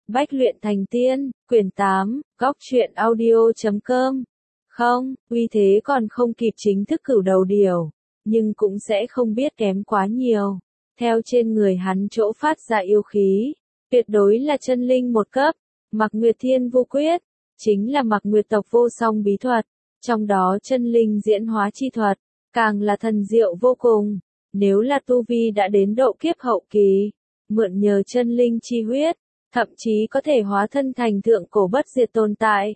Bách luyện thành tiên, quyển 8, góc truyện audio.com. Không, uy thế còn không kịp chính thức cửu đầu điểu, nhưng cũng sẽ không biết kém quá nhiều. Theo trên người hắn chỗ phát ra yêu khí, tuyệt đối là chân linh một cấp. Mạc Nguyệt Thiên Vô Quyết, chính là Mạc Nguyệt tộc vô song bí thuật, trong đó chân linh diễn hóa chi thuật, càng là thần diệu vô cùng. Nếu là tu vi đã đến độ kiếp hậu kỳ, mượn nhờ chân linh chi huyết, thậm chí có thể hóa thân thành thượng cổ bất diệt tồn tại.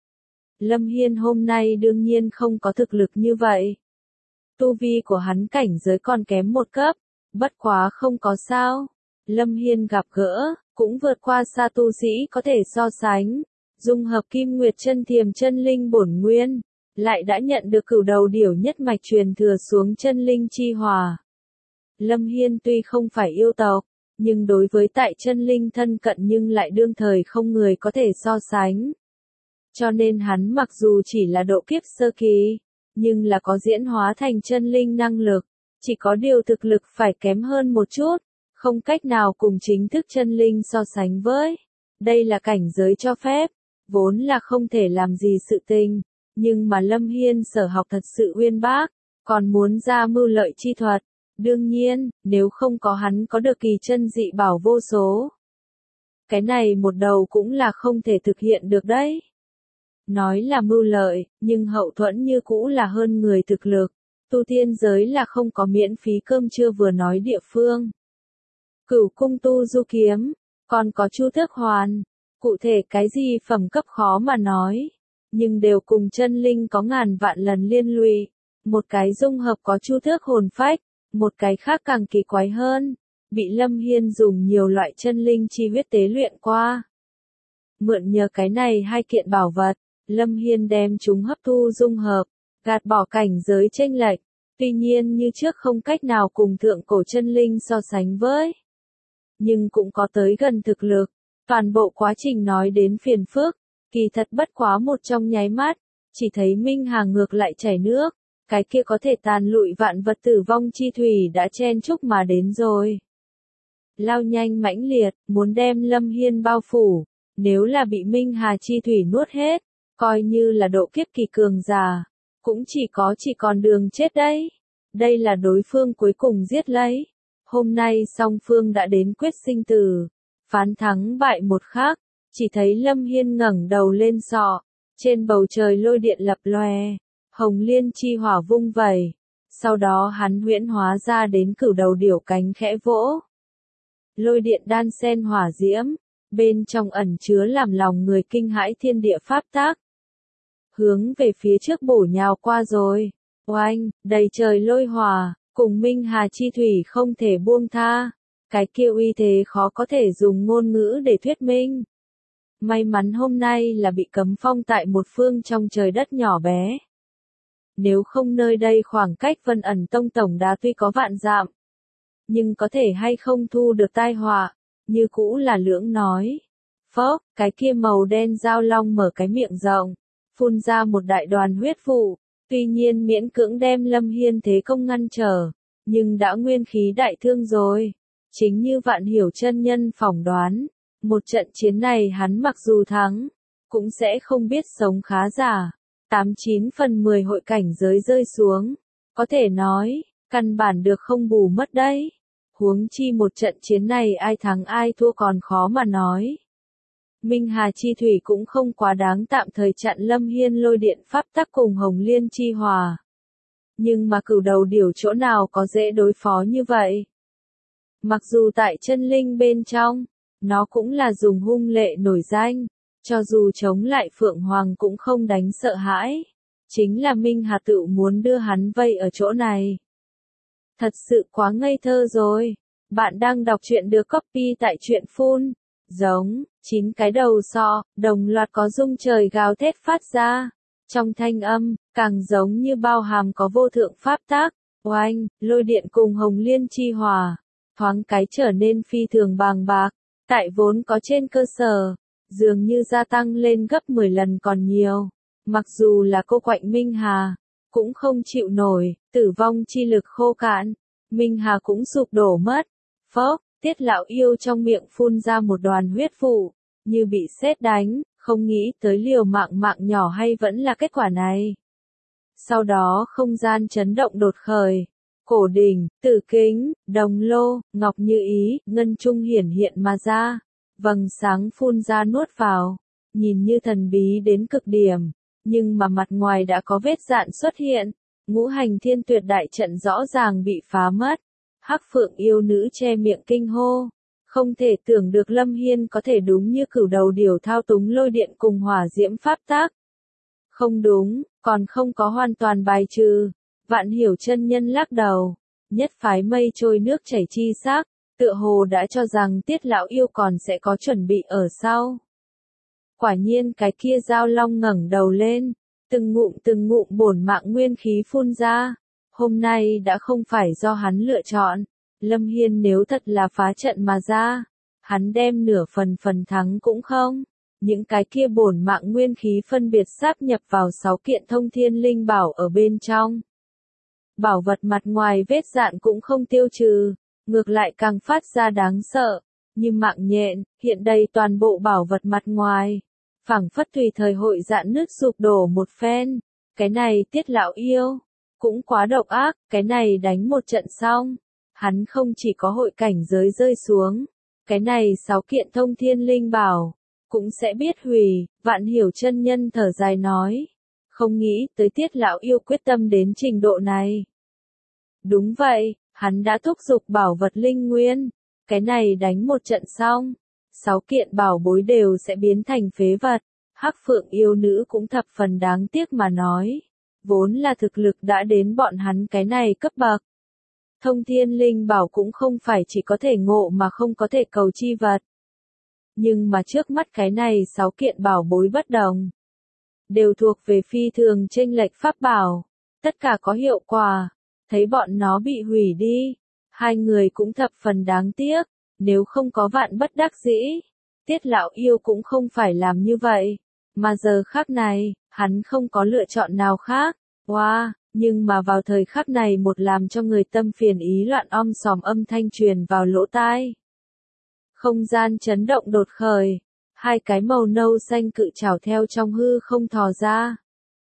Lâm Hiên hôm nay đương nhiên không có thực lực như vậy. Tu vi của hắn cảnh giới còn kém một cấp, bất quá không có sao. Lâm Hiên gặp gỡ, cũng vượt qua xa tu sĩ có thể so sánh. Dung hợp Kim Nguyệt Chân Thiềm chân linh bổn nguyên, lại đã nhận được cửu đầu điểu nhất mạch truyền thừa xuống chân linh chi hòa. Lâm Hiên tuy không phải yêu tộc, nhưng đối với tại chân linh thân cận nhưng lại đương thời không người có thể so sánh. Cho nên hắn mặc dù chỉ là độ kiếp sơ kỳ, nhưng là có diễn hóa thành chân linh năng lực, chỉ có điều thực lực phải kém hơn một chút, không cách nào cùng chính thức chân linh so sánh với. Đây là cảnh giới cho phép, vốn là không thể làm gì sự tình, nhưng mà Lâm Hiên sở học thật sự uyên bác, còn muốn ra mưu lợi chi thuật. Đương nhiên, nếu không có hắn có được kỳ chân dị bảo vô số, cái này một đầu cũng là không thể thực hiện được đấy. Nói là mưu lợi, nhưng hậu thuẫn như cũ là hơn người thực lực. Tu tiên giới là không có miễn phí cơm trưa vừa nói địa phương. Cửu cung tu du kiếm, còn có Chu Tước Hoàn, cụ thể cái gì phẩm cấp khó mà nói, nhưng đều cùng chân linh có ngàn vạn lần liên lụy. Một cái dung hợp có Chu Tước hồn phách, một cái khác càng kỳ quái hơn, bị Lâm Hiên dùng nhiều loại chân linh chi huyết tế luyện qua. Mượn nhờ cái này hai kiện bảo vật, Lâm Hiên đem chúng hấp thu dung hợp, gạt bỏ cảnh giới chênh lệch, tuy nhiên như trước không cách nào cùng thượng cổ chân linh so sánh với. Nhưng cũng có tới gần thực lực, toàn bộ quá trình nói đến phiền phức, kỳ thật bất quá một trong nháy mắt, chỉ thấy Minh Hà ngược lại chảy nước. Cái kia có thể tàn lụi vạn vật tử vong chi thủy đã chen chúc mà đến rồi. Lao nhanh mãnh liệt, muốn đem Lâm Hiên bao phủ, nếu là bị Minh Hà chi thủy nuốt hết, coi như là độ kiếp kỳ cường giả, cũng chỉ còn đường chết đấy. Đây là đối phương cuối cùng giết lấy. Hôm nay song phương đã đến quyết sinh tử, phán thắng bại một khác, chỉ thấy Lâm Hiên ngẩng đầu lên sọ, trên bầu trời lôi điện lập lòe. Hồng liên chi hỏa vung vẩy, sau đó hắn huyễn hóa ra đến cửu đầu điểu cánh khẽ vỗ. Lôi điện đan sen hỏa diễm, bên trong ẩn chứa làm lòng người kinh hãi thiên địa pháp tác. Hướng về phía trước bổ nhào qua rồi, oanh, đầy trời lôi hỏa, cùng Minh Hà chi thủy không thể buông tha. Cái kia uy thế khó có thể dùng ngôn ngữ để thuyết minh. May mắn hôm nay là bị cấm phong tại một phương trong trời đất nhỏ bé. Nếu không nơi đây khoảng cách Vân Ẩn Tông tổng đá tuy có vạn dặm, nhưng có thể hay không thu được tai họa, như cũ là lưỡng nói. Phốc, cái kia màu đen dao long mở cái miệng rộng, phun ra một đại đoàn huyết vụ, tuy nhiên miễn cưỡng đem Lâm Hiên thế công ngăn trở, nhưng đã nguyên khí đại thương rồi. Chính như Vạn Hiểu chân nhân phỏng đoán, một trận chiến này hắn mặc dù thắng, cũng sẽ không biết sống khá giả. 89 phần 10 hội cảnh giới rơi xuống, có thể nói, căn bản được không bù mất đấy. Huống chi một trận chiến này ai thắng ai thua còn khó mà nói. Minh Hà chi thủy cũng không quá đáng tạm thời chặn Lâm Hiên lôi điện pháp tắc cùng Hồng Liên chi hòa. Nhưng mà cửu đầu điểu chỗ nào có dễ đối phó như vậy. Mặc dù tại chân linh bên trong, nó cũng là dùng hung lệ nổi danh. Cho dù chống lại Phượng Hoàng cũng không đánh sợ hãi. Chính là Minh Hà tự muốn đưa hắn vây ở chỗ này. Thật sự quá ngây thơ rồi. Bạn đang đọc truyện được copy tại truyện phun. Giống, 9 cái đầu sọ, đồng loạt có rung trời gào thét phát ra. Trong thanh âm, càng giống như bao hàm có vô thượng pháp tác. Oanh, lôi điện cùng Hồng Liên chi hòa. Thoáng cái trở nên phi thường bàng bạc. Tại vốn có trên cơ sở. Dường như gia tăng lên gấp 10 lần còn nhiều. Mặc dù là cô quạnh Minh Hà, cũng không chịu nổi, tử vong chi lực khô cạn. Minh Hà cũng sụp đổ mất. Phốc, Tiết lão yêu trong miệng phun ra một đoàn huyết vụ. như bị sét đánh, không nghĩ tới liều mạng mạng nhỏ hay vẫn là kết quả này. Sau đó không gian chấn động đột khởi. Cổ đỉnh, tử kính, đồng lô, ngọc như ý, ngân trung hiển hiện mà ra. Vầng sáng phun ra nuốt vào. Nhìn như thần bí đến cực điểm. Nhưng mà mặt ngoài đã có vết dạn xuất hiện. Ngũ hành thiên tuyệt đại trận rõ ràng bị phá mất. Hắc Phượng yêu nữ che miệng kinh hô. Không thể tưởng được Lâm Hiên có thể đúng như cửu đầu điểu thao túng lôi điện cùng hỏa diễm pháp tác. Không đúng, còn không có hoàn toàn bài trừ. Vạn Hiểu chân nhân lắc đầu. Nhất phái mây trôi nước chảy chi xác, tựa hồ đã cho rằng Tiết lão yêu còn sẽ có chuẩn bị ở sau. Quả nhiên cái kia Giao Long ngẩng đầu lên, từng ngụm bổn mạng nguyên khí phun ra. Hôm nay đã không phải do hắn lựa chọn. Lâm Hiên nếu thật là phá trận mà ra, hắn đem nửa phần thắng cũng không. Những cái kia bổn mạng nguyên khí phân biệt sáp nhập vào 6 kiện thông thiên linh bảo ở bên trong. Bảo vật mặt ngoài vết dạn cũng không tiêu trừ, ngược lại càng phát ra đáng sợ, như mạng nhện, hiện đầy toàn bộ bảo vật mặt ngoài. Phảng phất tùy thời hội dạn nứt sụp đổ một phen. Cái này Tiết lão yêu, cũng quá độc ác, cái này đánh một trận xong. Hắn không chỉ có hội cảnh giới rơi xuống, cái này 6 kiện thông thiên linh bảo, cũng sẽ biết hủy. Vạn Hiểu chân nhân thở dài nói. Không nghĩ tới Tiết lão yêu quyết tâm đến trình độ này. Đúng vậy, hắn đã thúc giục bảo vật linh nguyên. Cái này đánh một trận xong, 6 kiện bảo bối đều sẽ biến thành phế vật. Hắc Phượng yêu nữ cũng thập phần đáng tiếc mà nói. Vốn là thực lực đã đến bọn hắn cái này cấp bậc. Thông thiên linh bảo cũng không phải chỉ có thể ngộ mà không có thể cầu chi vật. Nhưng mà trước mắt cái này 6 kiện bảo bối bất đồng. Đều thuộc về phi thường chênh lệch pháp bảo. Tất cả có hiệu quả. Thấy bọn nó bị hủy đi. Hai người cũng thập phần đáng tiếc. Nếu không có vạn bất đắc dĩ. Tiết lão yêu cũng không phải làm như vậy. Mà giờ khắc này, hắn không có lựa chọn nào khác. Wow, nhưng mà vào thời khắc này một làm cho người tâm phiền ý loạn om sòm âm thanh truyền vào lỗ tai. Không gian chấn động đột khởi. Hai cái màu nâu xanh cự trảo theo trong hư không thò ra.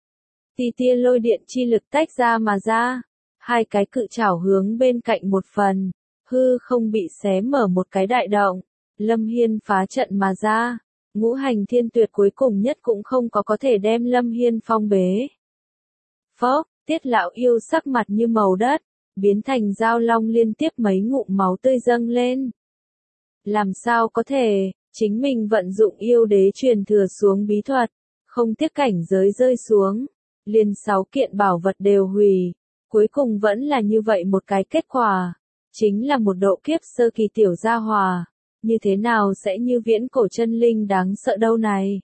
Tia lôi điện chi lực tách ra mà ra. Hai cái cự trảo hướng bên cạnh một phần. Hư không bị xé mở một cái đại động. Lâm Hiên phá trận mà ra. Ngũ hành thiên tuyệt cuối cùng nhất cũng không có thể đem Lâm Hiên phong bế. Phốc, Tiết lão yêu sắc mặt như màu đất. Biến thành Giao Long liên tiếp mấy ngụm máu tươi dâng lên. Làm sao có thể, chính mình vận dụng yêu đế truyền thừa xuống bí thuật, không tiếc cảnh giới rơi xuống, liền 6 kiện bảo vật đều hủy, cuối cùng vẫn là như vậy một cái kết quả, chính là một độ kiếp sơ kỳ tiểu gia hòa, như thế nào sẽ như viễn cổ chân linh đáng sợ đâu này.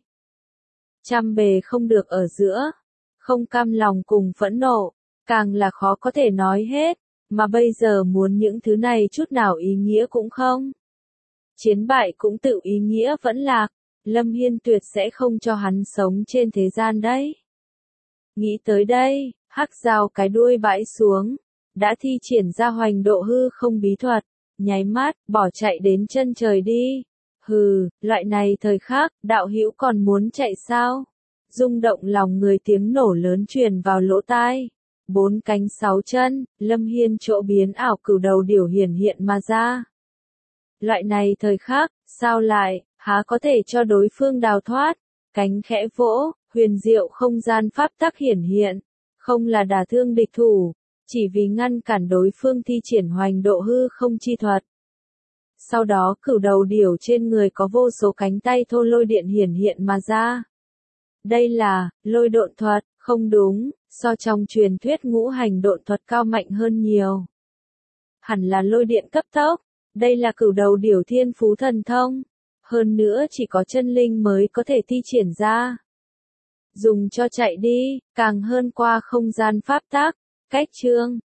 Trăm bề không được ở giữa, không cam lòng cùng phẫn nộ, càng là khó có thể nói hết, mà bây giờ muốn những thứ này chút nào ý nghĩa cũng không. Chiến bại cũng tự ý nghĩa vẫn lạc, Lâm Hiên tuyệt sẽ không cho hắn sống trên thế gian đấy. Nghĩ tới đây, Hắc Giao cái đuôi bãi xuống, đã thi triển ra hoành độ hư không bí thuật, nháy mắt, bỏ chạy đến chân trời đi. Hừ, loại này thời khắc, đạo hữu còn muốn chạy sao? Rung động lòng người tiếng nổ lớn truyền vào lỗ tai. 4 cánh 6 chân, Lâm Hiên chỗ biến ảo cửu đầu điểu hiển hiện mà ra. Loại này thời khắc, sao lại, há có thể cho đối phương đào thoát, cánh khẽ vỗ, huyền diệu không gian pháp tắc hiển hiện, không là đả thương địch thủ, chỉ vì ngăn cản đối phương thi triển hoành độ hư không chi thuật. Sau đó cửu đầu điểu trên người có vô số cánh tay thô lôi điện hiển hiện mà ra. Đây là, lôi độn thuật, không đúng, so trong truyền thuyết ngũ hành độn thuật cao mạnh hơn nhiều. Hẳn là lôi điện cấp tốc. Đây là cửu đầu điểu thiên phú thần thông, hơn nữa chỉ có chân linh mới có thể thi triển ra. Dùng cho chạy đi, càng hơn qua không gian pháp tắc, cách chương.